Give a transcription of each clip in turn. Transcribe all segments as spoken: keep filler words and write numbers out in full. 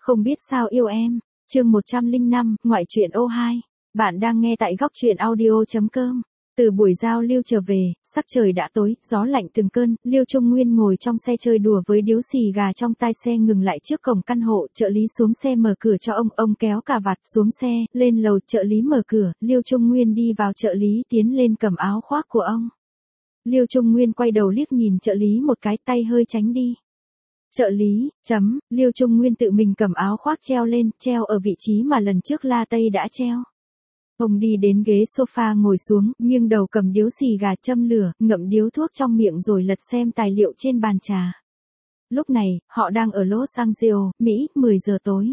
Không biết sao yêu em, chương một trăm lẻ năm, ngoại truyện ô hai. Bạn đang nghe tại góc truyện audio.com. Từ buổi giao lưu trở về, sắc trời đã tối, gió lạnh từng cơn, Liêu Trung Nguyên ngồi trong xe chơi đùa với điếu xì gà trong tai. Xe ngừng lại trước cổng căn hộ, trợ lý xuống xe mở cửa cho ông, ông kéo cà vạt xuống xe, lên lầu, trợ lý mở cửa, Liêu Trung Nguyên đi vào, trợ lý tiến lên cầm áo khoác của ông. Liêu Trung Nguyên quay đầu liếc nhìn trợ lý một cái, tay hơi tránh đi. Trợ lý, chấm, Liêu Trung Nguyên tự mình cầm áo khoác treo lên, treo ở vị trí mà lần trước La Tây đã treo. Ông đi đến ghế sofa ngồi xuống, nghiêng đầu cầm điếu xì gà châm lửa, ngậm điếu thuốc trong miệng rồi lật xem tài liệu trên bàn trà. Lúc này, họ đang ở Los Angeles, Mỹ, mười giờ tối.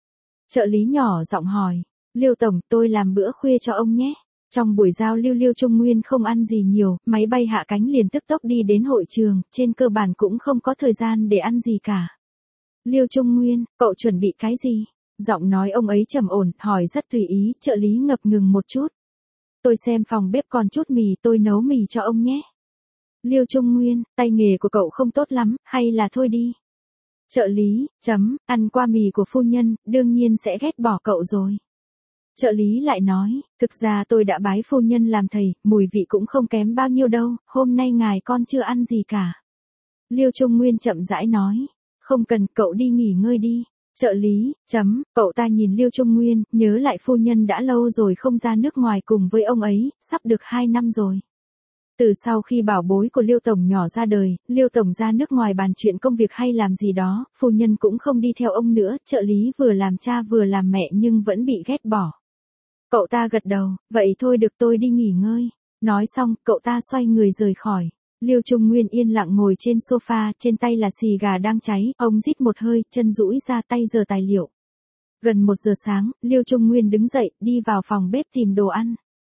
Trợ lý nhỏ giọng hỏi, Liêu Tổng, tôi làm bữa khuya cho ông nhé. Trong buổi giao lưu Liêu Trung Nguyên không ăn gì nhiều, máy bay hạ cánh liền tức tốc đi đến hội trường, trên cơ bản cũng không có thời gian để ăn gì cả. Liêu Trung Nguyên, cậu chuẩn bị cái gì? Giọng nói ông ấy trầm ổn, hỏi rất tùy ý, trợ lý ngập ngừng một chút. Tôi xem phòng bếp còn chút mì, tôi nấu mì cho ông nhé. Liêu Trung Nguyên, tay nghề của cậu không tốt lắm, hay là thôi đi. Trợ lý, chấm, ăn qua mì của phu nhân, đương nhiên sẽ ghét bỏ cậu rồi. Trợ lý lại nói, thực ra tôi đã bái phu nhân làm thầy, mùi vị cũng không kém bao nhiêu đâu, hôm nay ngài con chưa ăn gì cả. Liêu Trung Nguyên chậm rãi nói, không cần, cậu đi nghỉ ngơi đi. Trợ lý, chấm, cậu ta nhìn Liêu Trung Nguyên, nhớ lại phu nhân đã lâu rồi không ra nước ngoài cùng với ông ấy, sắp được hai năm rồi. Từ sau khi bảo bối của Liêu Tổng nhỏ ra đời, Liêu Tổng ra nước ngoài bàn chuyện công việc hay làm gì đó, phu nhân cũng không đi theo ông nữa, trợ lý vừa làm cha vừa làm mẹ nhưng vẫn bị ghét bỏ. Cậu ta gật đầu, vậy thôi được, tôi đi nghỉ ngơi. Nói xong, cậu ta xoay người rời khỏi. Liêu Trung Nguyên yên lặng ngồi trên sofa, trên tay là xì gà đang cháy, ông rít một hơi, chân duỗi ra, tay giở tài liệu. Gần một giờ sáng, Liêu Trung Nguyên đứng dậy, đi vào phòng bếp tìm đồ ăn.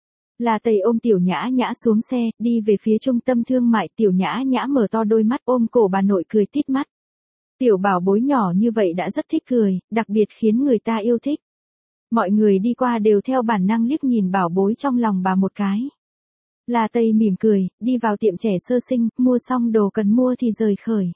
La Tây ôm Tiểu Nhã Nhã xuống xe, đi về phía trung tâm thương mại. Tiểu Nhã Nhã mở to đôi mắt ôm cổ bà nội cười tít mắt. Tiểu bảo bối nhỏ như vậy đã rất thích cười, đặc biệt khiến người ta yêu thích. Mọi người đi qua đều theo bản năng liếc nhìn bảo bối trong lòng bà một cái. La Tây mỉm cười, đi vào tiệm trẻ sơ sinh, mua xong đồ cần mua thì rời khởi.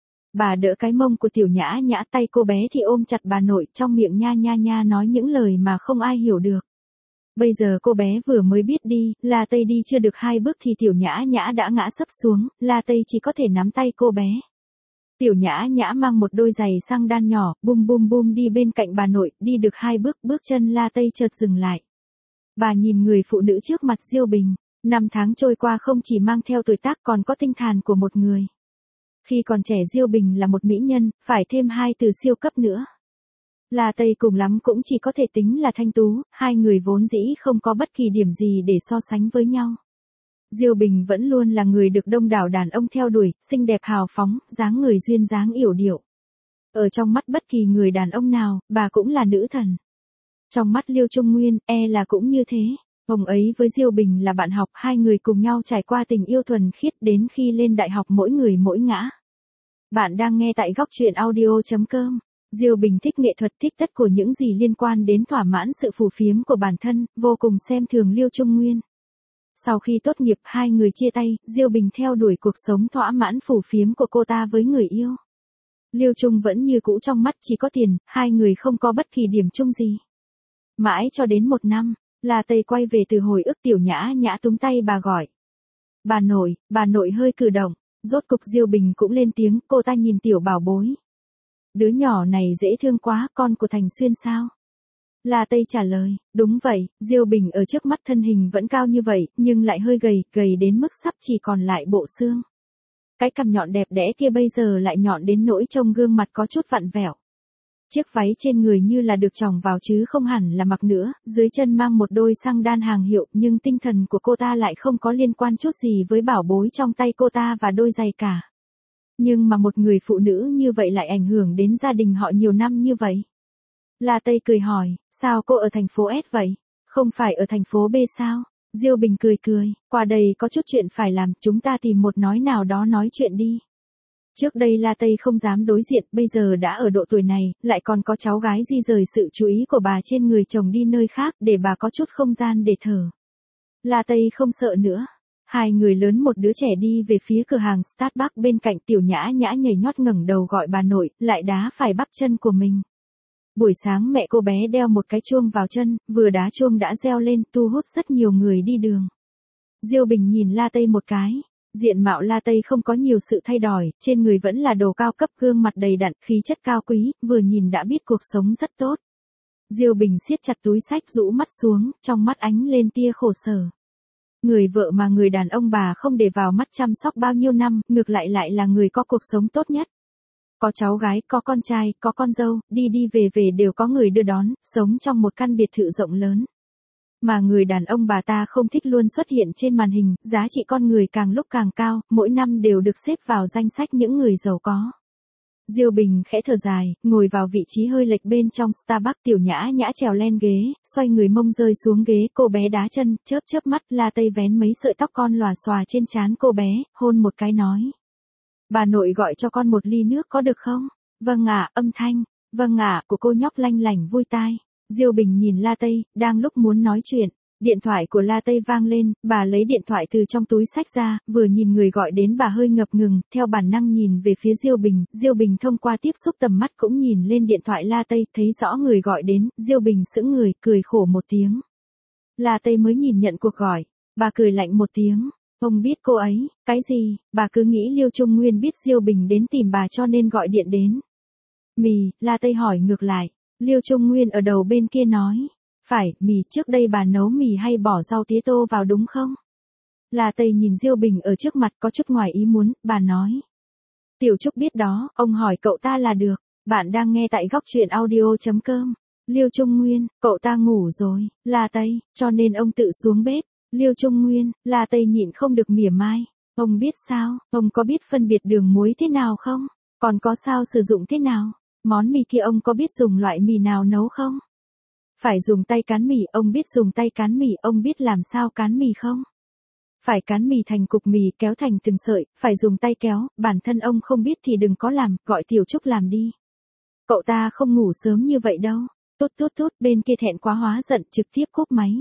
Bà đỡ cái mông của Tiểu Nhã Nhã, tay cô bé thì ôm chặt bà nội, trong miệng nha nha nha nói những lời mà không ai hiểu được. Bây giờ cô bé vừa mới biết đi, La Tây đi chưa được hai bước thì Tiểu Nhã Nhã đã ngã sấp xuống, La Tây chỉ có thể nắm tay cô bé. Tiểu Nhã Nhã mang một đôi giày xăng đan nhỏ, bum bum bum đi bên cạnh bà nội, đi được hai bước, bước chân La Tây chợt dừng lại. Bà nhìn người phụ nữ trước mặt Diêu Bình, năm tháng trôi qua không chỉ mang theo tuổi tác còn có tinh thần của một người. Khi còn trẻ Diêu Bình là một mỹ nhân, phải thêm hai từ siêu cấp nữa. La Tây cùng lắm cũng chỉ có thể tính là thanh tú, hai người vốn dĩ không có bất kỳ điểm gì để so sánh với nhau. Diêu Bình vẫn luôn là người được đông đảo đàn ông theo đuổi, xinh đẹp hào phóng, dáng người duyên dáng yểu điệu. Ở trong mắt bất kỳ người đàn ông nào, bà cũng là nữ thần. Trong mắt Liêu Trung Nguyên, e là cũng như thế. Ông ấy với Diêu Bình là bạn học, hai người cùng nhau trải qua tình yêu thuần khiết đến khi lên đại học mỗi người mỗi ngã. Bạn đang nghe tại góc truyện audio.com. Diêu Bình thích nghệ thuật, thích tất của những gì liên quan đến thỏa mãn sự phù phiếm của bản thân, vô cùng xem thường Liêu Trung Nguyên. Sau khi tốt nghiệp hai người chia tay, Diêu Bình theo đuổi cuộc sống thỏa mãn phù phiếm của cô ta với người yêu. Liêu Trung vẫn như cũ, trong mắt chỉ có tiền, hai người không có bất kỳ điểm chung gì. Mãi cho đến một năm, La Tây quay về từ hồi ức. Tiểu Nhã Nhã túm tay bà gọi. Bà nội, bà nội hơi cử động, rốt cục Diêu Bình cũng lên tiếng, cô ta nhìn tiểu bảo bối. Đứa nhỏ này dễ thương quá, con của Thành Xuyên sao? La Tây trả lời, đúng vậy. Diêu Bình ở trước mắt thân hình vẫn cao như vậy, nhưng lại hơi gầy, gầy đến mức sắp chỉ còn lại bộ xương. Cái cằm nhọn đẹp đẽ kia bây giờ lại nhọn đến nỗi trông gương mặt có chút vặn vẹo. Chiếc váy trên người như là được tròng vào chứ không hẳn là mặc nữa, dưới chân mang một đôi xăng đan hàng hiệu, nhưng tinh thần của cô ta lại không có liên quan chút gì với bảo bối trong tay cô ta và đôi giày cả. Nhưng mà một người phụ nữ như vậy lại ảnh hưởng đến gia đình họ nhiều năm như vậy. La Tây cười hỏi, sao cô ở thành phố S vậy? Không phải ở thành phố B sao? Diêu Bình cười cười, qua đây có chút chuyện phải làm, chúng ta tìm một nói nào đó nói chuyện đi. Trước đây La Tây không dám đối diện, bây giờ đã ở độ tuổi này, lại còn có cháu gái di rời sự chú ý của bà trên người chồng đi nơi khác để bà có chút không gian để thở. La Tây không sợ nữa. Hai người lớn một đứa trẻ đi về phía cửa hàng Starbucks bên cạnh. Tiểu Nhã Nhã nhảy nhót ngẩng đầu gọi bà nội, lại đá phải bắp chân của mình. Buổi sáng mẹ cô bé đeo một cái chuông vào chân, vừa đá chuông đã reo lên, thu hút rất nhiều người đi đường. Diêu Bình nhìn La Tây một cái. Diện mạo La Tây không có nhiều sự thay đổi, trên người vẫn là đồ cao cấp, gương mặt đầy đặn, khí chất cao quý, vừa nhìn đã biết cuộc sống rất tốt. Diêu Bình siết chặt túi xách, rũ mắt xuống, trong mắt ánh lên tia khổ sở. Người vợ mà người đàn ông bà không để vào mắt chăm sóc bao nhiêu năm, ngược lại lại là người có cuộc sống tốt nhất. Có cháu gái, có con trai, có con dâu, đi đi về về đều có người đưa đón, sống trong một căn biệt thự rộng lớn. Mà người đàn ông bà ta không thích luôn xuất hiện trên màn hình, giá trị con người càng lúc càng cao, mỗi năm đều được xếp vào danh sách những người giàu có. Diêu Bình khẽ thở dài, ngồi vào vị trí hơi lệch bên trong Starbucks, Tiểu Nhã Nhã trèo lên ghế, xoay người mông rơi xuống ghế, cô bé đá chân, chớp chớp mắt, La Tây vén mấy sợi tóc con lòa xòa trên trán cô bé, hôn một cái nói. Bà nội gọi cho con một ly nước có được không? Vâng ạ, âm thanh, vâng ạ, của cô nhóc lanh lảnh vui tai. Diêu Bình nhìn La Tây, đang lúc muốn nói chuyện. Điện thoại của La Tây vang lên, bà lấy điện thoại từ trong túi xách ra, vừa nhìn người gọi đến bà hơi ngập ngừng, theo bản năng nhìn về phía Diêu Bình, Diêu Bình thông qua tiếp xúc tầm mắt cũng nhìn lên điện thoại La Tây, thấy rõ người gọi đến, Diêu Bình sững người, cười khổ một tiếng. La Tây mới nhìn nhận cuộc gọi, bà cười lạnh một tiếng, ông biết cô ấy, cái gì, bà cứ nghĩ Liêu Trung Nguyên biết Diêu Bình đến tìm bà cho nên gọi điện đến. Mì, La Tây hỏi ngược lại, Liêu Trung Nguyên ở đầu bên kia nói. Phải, mì, trước đây bà nấu mì hay bỏ rau tía tô vào đúng không? La Tây nhìn Diêu Bình ở trước mặt có chút ngoài ý muốn, bà nói. Tiểu Trúc biết đó, ông hỏi cậu ta là được. Bạn đang nghe tại góc truyện audio.com. Liêu Trung Nguyên, cậu ta ngủ rồi. La Tây, cho nên ông tự xuống bếp. Liêu Trung Nguyên, La Tây nhịn không được mỉa mai. Ông biết sao, ông có biết phân biệt đường muối thế nào không? Còn có sao sử dụng thế nào? Món mì kia ông có biết dùng loại mì nào nấu không? Phải dùng tay cán mì, ông biết dùng tay cán mì, ông biết làm sao cán mì không? Phải cán mì thành cục mì, kéo thành từng sợi, phải dùng tay kéo, bản thân ông không biết thì đừng có làm, gọi Tiểu Trúc làm đi. Cậu ta không ngủ sớm như vậy đâu. Tốt tốt tốt, bên kia thẹn quá hóa giận, trực tiếp cúp máy.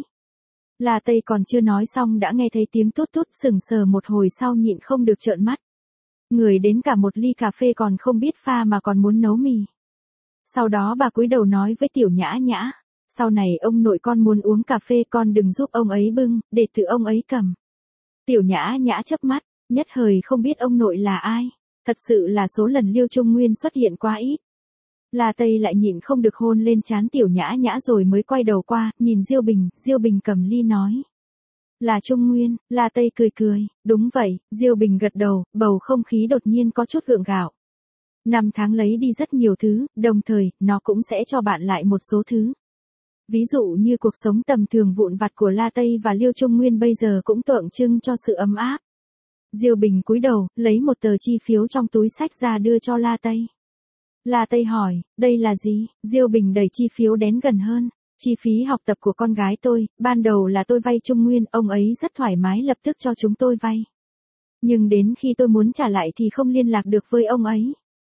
La Tây còn chưa nói xong đã nghe thấy tiếng tốt tốt, sừng sờ một hồi sau nhịn không được trợn mắt. Người đến cả một ly cà phê còn không biết pha mà còn muốn nấu mì. Sau đó bà cúi đầu nói với Tiểu Nhã Nhã. Sau này ông nội con muốn uống cà phê con đừng giúp ông ấy bưng, để tự ông ấy cầm. Tiểu Nhã Nhã chớp mắt, nhất thời không biết ông nội là ai. Thật sự là số lần Liêu Trung Nguyên xuất hiện quá ít. La Tây lại nhịn không được hôn lên trán Tiểu Nhã Nhã rồi mới quay đầu qua, nhìn Diêu Bình, Diêu Bình cầm ly nói. Là Trung Nguyên, La Tây cười cười, đúng vậy, Diêu Bình gật đầu, bầu không khí đột nhiên có chút gượng gạo. Năm tháng lấy đi rất nhiều thứ, đồng thời, nó cũng sẽ cho bạn lại một số thứ. Ví dụ như cuộc sống tầm thường vụn vặt của La Tây và Liêu Trung Nguyên bây giờ cũng tượng trưng cho sự ấm áp. Diêu Bình cúi đầu, lấy một tờ chi phiếu trong túi xách ra đưa cho La Tây. La Tây hỏi, đây là gì? Diêu Bình đẩy chi phiếu đến gần hơn. Chi phí học tập của con gái tôi, ban đầu là tôi vay Trung Nguyên, ông ấy rất thoải mái lập tức cho chúng tôi vay. Nhưng đến khi tôi muốn trả lại thì không liên lạc được với ông ấy.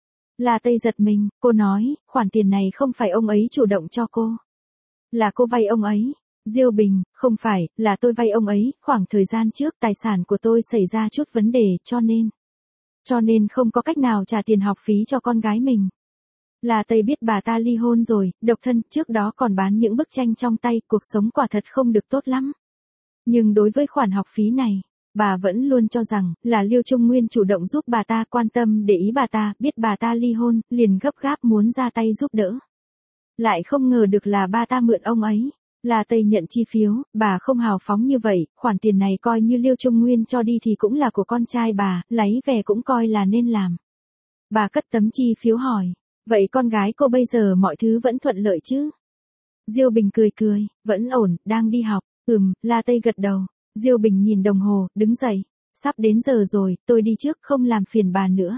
La Tây giật mình, cô nói, khoản tiền này không phải ông ấy chủ động cho cô. Là cô vay ông ấy. Diêu Bình, không phải, là tôi vay ông ấy, khoảng thời gian trước tài sản của tôi xảy ra chút vấn đề cho nên. Cho nên không có cách nào trả tiền học phí cho con gái mình. La Tây biết bà ta ly hôn rồi, độc thân, trước đó còn bán những bức tranh trong tay, cuộc sống quả thật không được tốt lắm. Nhưng đối với khoản học phí này, bà vẫn luôn cho rằng, là Liêu Trung Nguyên chủ động giúp bà ta, quan tâm để ý bà ta, biết bà ta ly hôn, liền gấp gáp muốn ra tay giúp đỡ. Lại không ngờ được là bà ta mượn ông ấy. La Tây nhận chi phiếu, bà không hào phóng như vậy, khoản tiền này coi như Liêu Trung Nguyên cho đi thì cũng là của con trai bà, lấy về cũng coi là nên làm. Bà cất tấm chi phiếu hỏi, vậy con gái cô bây giờ mọi thứ vẫn thuận lợi chứ? Diêu Bình cười cười, vẫn ổn, đang đi học. Ừm, La Tây gật đầu. Diêu Bình nhìn đồng hồ, đứng dậy. Sắp đến giờ rồi, tôi đi trước, không làm phiền bà nữa.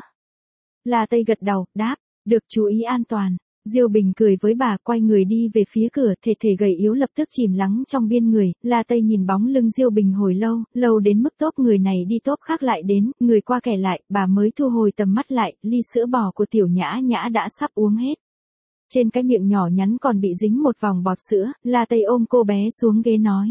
La Tây gật đầu, đáp, được, chú ý an toàn. Diêu Bình cười với bà, quay người đi về phía cửa, thể thể gầy yếu lập tức chìm lắng trong biên người. La Tây nhìn bóng lưng Diêu Bình hồi lâu, lâu đến mức tốp người này đi tốp khác lại đến, người qua kẻ lại, bà mới thu hồi tầm mắt lại, ly sữa bò của Tiểu Nhã Nhã đã sắp uống hết. Trên cái miệng nhỏ nhắn còn bị dính một vòng bọt sữa, La Tây ôm cô bé xuống ghế nói.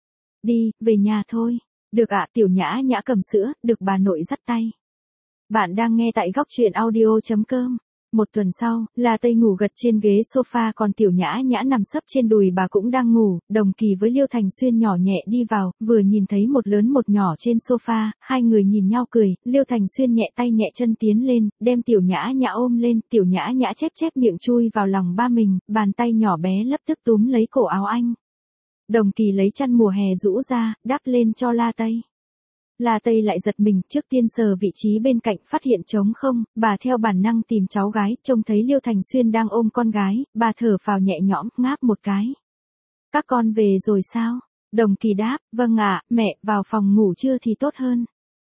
Đi, về nhà thôi. Được ạ, Tiểu Nhã Nhã cầm sữa, được bà nội dắt tay. Bạn đang nghe tại góc truyện audio chấm com. Một tuần sau, La Tây ngủ gật trên ghế sofa còn Tiểu Nhã Nhã nằm sấp trên đùi bà cũng đang ngủ, Đồng Kỳ với Liêu Thành Xuyên nhỏ nhẹ đi vào, vừa nhìn thấy một lớn một nhỏ trên sofa, hai người nhìn nhau cười, Liêu Thành Xuyên nhẹ tay nhẹ chân tiến lên, đem Tiểu Nhã Nhã ôm lên, Tiểu Nhã Nhã chép chép miệng chui vào lòng ba mình, bàn tay nhỏ bé lập tức túm lấy cổ áo anh. Đồng Kỳ lấy chăn mùa hè rũ ra, đắp lên cho La Tây. La Tây lại giật mình, trước tiên sờ vị trí bên cạnh phát hiện trống không, bà theo bản năng tìm cháu gái, trông thấy Liêu Thành Xuyên đang ôm con gái, bà thở phào nhẹ nhõm, ngáp một cái. Các con về rồi sao? Đồng Kỳ đáp, vâng ạ, mẹ, vào phòng ngủ chưa thì tốt hơn.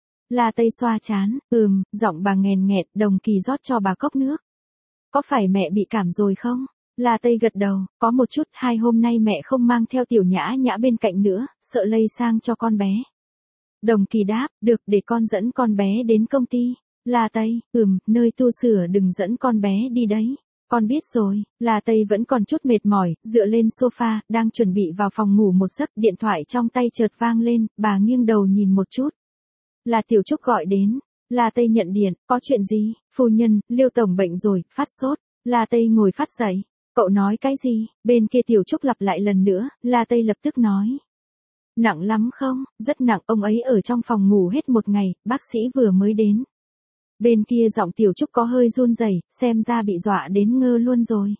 La Tây xoa chán, ừm, giọng bà nghèn nghẹt, Đồng Kỳ rót cho bà cốc nước. Có phải mẹ bị cảm rồi không? La Tây gật đầu, có một chút, hai hôm nay mẹ không mang theo Tiểu Nhã Nhã bên cạnh nữa, sợ lây sang cho con bé. Đồng Kỳ đáp, được, để con dẫn con bé đến công ty. La Tây, ừm, nơi tu sửa đừng dẫn con bé đi đấy. Con biết rồi. La Tây vẫn còn chút mệt mỏi, dựa lên sofa, đang chuẩn bị vào phòng ngủ một giấc, điện thoại trong tay chợt vang lên, bà nghiêng đầu nhìn một chút. Là Tiểu Trúc gọi đến. La Tây nhận điện, có chuyện gì? Phu nhân, Liêu tổng bệnh rồi, phát sốt. La Tây ngồi phát dậy. Cậu nói cái gì? Bên kia Tiểu Trúc lặp lại lần nữa, La Tây lập tức nói. Nặng lắm không? Rất nặng, ông ấy ở trong phòng ngủ hết một ngày, bác sĩ vừa mới đến. Bên kia giọng Tiểu Trúc có hơi run rẩy, xem ra bị dọa đến ngơ luôn rồi.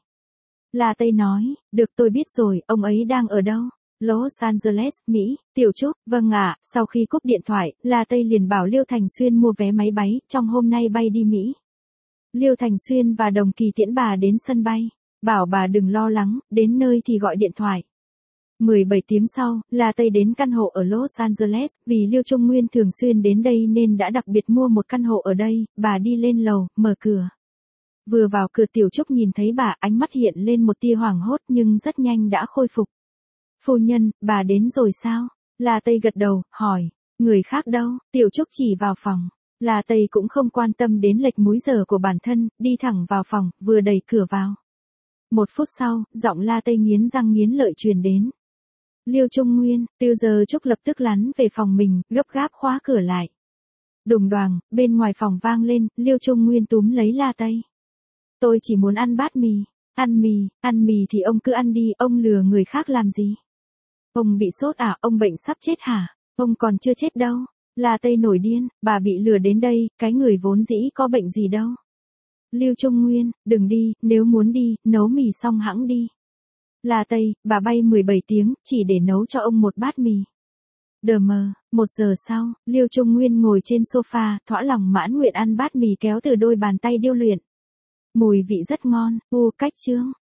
La Tây nói, được tôi biết rồi, ông ấy đang ở đâu? Los Angeles, Mỹ. Tiểu Trúc, vâng ạ, sau khi cúp điện thoại, La Tây liền bảo Liêu Thành Xuyên mua vé máy bay, trong hôm nay bay đi Mỹ. Liêu Thành Xuyên và Đồng Kỳ tiễn bà đến sân bay, bảo bà đừng lo lắng, đến nơi thì gọi điện thoại. mười bảy tiếng sau, La Tây đến căn hộ ở Los Angeles, vì Liêu Trung Nguyên thường xuyên đến đây nên đã đặc biệt mua một căn hộ ở đây, bà đi lên lầu, mở cửa. Vừa vào cửa Tiểu Trúc nhìn thấy bà, ánh mắt hiện lên một tia hoảng hốt nhưng rất nhanh đã khôi phục. Phu nhân, bà đến rồi sao? La Tây gật đầu, hỏi, người khác đâu? Tiểu Trúc chỉ vào phòng. La Tây cũng không quan tâm đến lệch múi giờ của bản thân, đi thẳng vào phòng, vừa đẩy cửa vào. Một phút sau, giọng La Tây nghiến răng nghiến lợi truyền đến. Liêu Trung Nguyên, Tiêu Giờ Trúc lập tức lắn về phòng mình, gấp gáp khóa cửa lại. Đùng đoàng, bên ngoài phòng vang lên, Liêu Trung Nguyên túm lấy La Tây. Tôi chỉ muốn ăn bát mì, ăn mì, ăn mì thì ông cứ ăn đi, ông lừa người khác làm gì? Ông bị sốt à, ông bệnh sắp chết hả? Ông còn chưa chết đâu. La Tây nổi điên, bà bị lừa đến đây, cái người vốn dĩ có bệnh gì đâu. Liêu Trung Nguyên, đừng đi, nếu muốn đi, nấu mì xong hẵng đi. La Tây, bà bay mười bảy tiếng, chỉ để nấu cho ông một bát mì. Đờ mờ, một giờ sau, Liêu Trung Nguyên ngồi trên sofa, thỏa lòng mãn nguyện ăn bát mì kéo từ đôi bàn tay điêu luyện. Mùi vị rất ngon, u cách chương.